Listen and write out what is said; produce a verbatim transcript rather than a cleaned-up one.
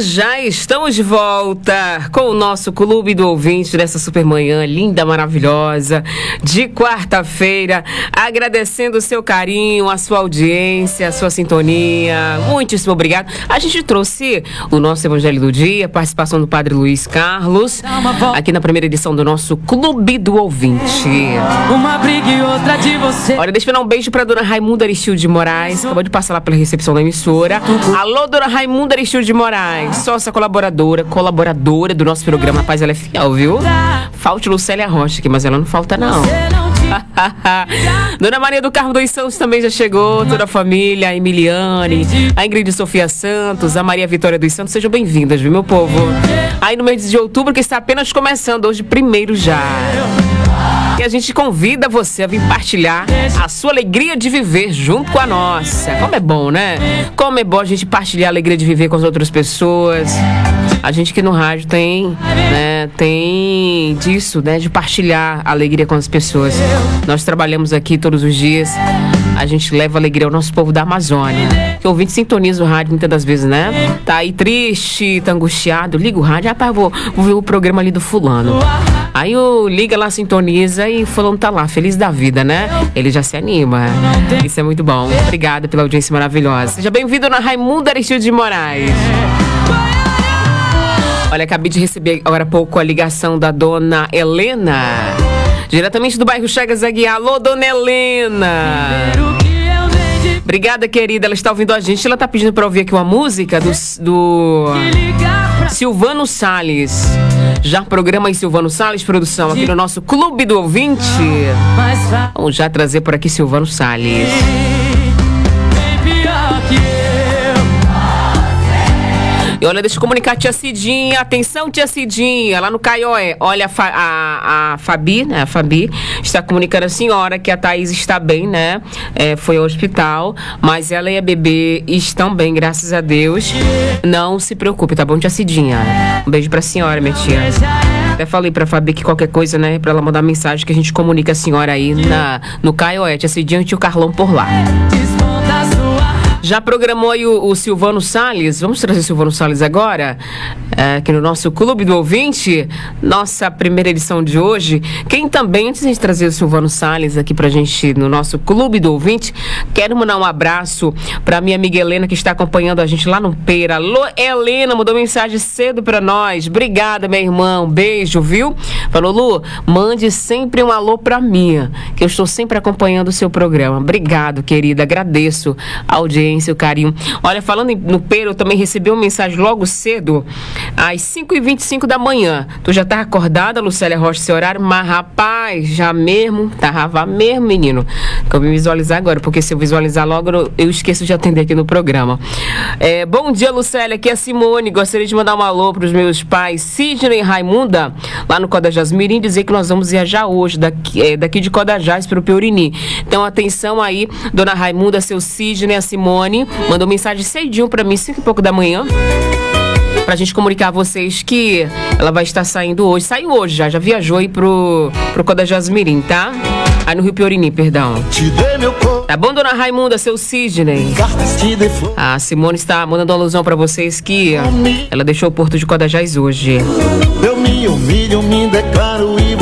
já estamos de volta com o nosso Clube do Ouvinte dessa supermanhã linda, maravilhosa, de quarta-feira, agradecendo o seu carinho, a sua audiência, a sua sintonia. Muitíssimo obrigado. A gente trouxe o nosso Evangelho do Dia, participação do Padre Luiz Carlos, aqui na primeira edição do nosso Clube do Ouvinte. Uma briga e outra de você. Olha, deixa eu dar um beijo pra dona Raimunda Aristilde de Moraes, acabou de passar lá pela recepção da emissora. Alô, dona Raimunda Aristilde de Moraes, sócia colaboradora, colaboradora do nosso programa. Rapaz, ela é fiel, viu? Falte Lucélia Rocha aqui, mas ela não falta, não. Dona Maria do Carmo dos Santos também já chegou, toda a família, a Emiliane, a Ingrid Sofia Santos, a Maria Vitória dos Santos, sejam bem-vindas, viu, meu povo? Aí no mês de outubro, que está apenas começando, hoje primeiro já. E a gente convida você a vir partilhar a sua alegria de viver junto com a nossa. Como é bom, né? Como é bom a gente partilhar a alegria de viver com as outras pessoas. A gente que no rádio tem, né, tem disso, né, de partilhar a alegria com as pessoas. Nós trabalhamos aqui todos os dias. A gente leva alegria ao nosso povo da Amazônia. Que o ouvinte sintoniza o rádio muitas das vezes, né? Tá aí triste, tá angustiado, liga o rádio, rapaz, vou, vou ver o programa ali do fulano. Aí o liga lá, sintoniza e o fulano tá lá, feliz da vida, né? Ele já se anima. Isso é muito bom. Obrigada pela audiência maravilhosa. Seja bem-vindo na Raimunda Aristilde de Moraes. Olha, acabei de receber agora há pouco a ligação da dona Helena, diretamente do bairro Chagas Aguiar. Alô, dona Helena. Obrigada, querida. Ela está ouvindo a gente. Ela está pedindo para ouvir aqui uma música do, do Silvano Salles. Já programa em Silvano Salles, produção, aqui no nosso Clube do Ouvinte. Vamos já trazer por aqui Silvano Salles. E olha, deixa eu comunicar a tia Cidinha. Atenção, tia Cidinha, lá no Caioé. Olha, a, Fa, a, a Fabi, né? A Fabi está comunicando a senhora que a Thaís está bem, né? É, foi ao hospital, mas ela e a bebê estão bem, graças a Deus. Não se preocupe, tá bom, tia Cidinha? Um beijo pra senhora, minha tia. Até falei pra Fabi que qualquer coisa, né? Pra ela mandar mensagem que a gente comunica a senhora aí na, no Caioé. Tia Cidinha e o tio Carlão por lá. Já programou aí o, o Silvano Salles? Vamos trazer o Silvano Salles agora, é, aqui no nosso Clube do Ouvinte, nossa primeira edição de hoje. Quem também, antes de trazer o Silvano Salles aqui pra gente no nosso Clube do Ouvinte, quero mandar um abraço pra minha amiga Helena, que está acompanhando a gente lá no Pera. Alô, Helena, mandou mensagem cedo pra nós. Obrigada, minha irmã, um beijo, viu? Falou, Lu, mande sempre um alô pra mim, que eu estou sempre acompanhando o seu programa. Obrigado, querida, agradeço a audiência, seu carinho. Olha, falando no Pera, eu também recebi uma mensagem logo cedo, às cinco e vinte e cinco da manhã. Tu já tá acordada, Lucélia Rocha, seu horário? Mas, rapaz, já mesmo, tava mesmo, menino. Que eu vim visualizar agora, porque se eu visualizar logo, eu, eu esqueço de atender aqui no programa. É, bom dia, Lucélia, aqui é a Simone. Gostaria de mandar um alô pros meus pais, Sidney e Raimunda, lá no Codajás Mirim, dizer que nós vamos viajar hoje, daqui, é, daqui de Codajás para o Peurini. Então, atenção aí, dona Raimunda, seu Sidney, a Simone, mandou mensagem cedinho pra mim, cinco e pouco da manhã, pra gente comunicar a vocês que ela vai estar saindo hoje. Saiu hoje já, já viajou aí pro, pro Codajás Mirim, tá? Aí no Rio Peurini, perdão. Tá bom, dona Raimunda, seu Sidney? A Simone está mandando uma alusão pra vocês que ela deixou o Porto de Codajás hoje. Eu me humilho, me declaro e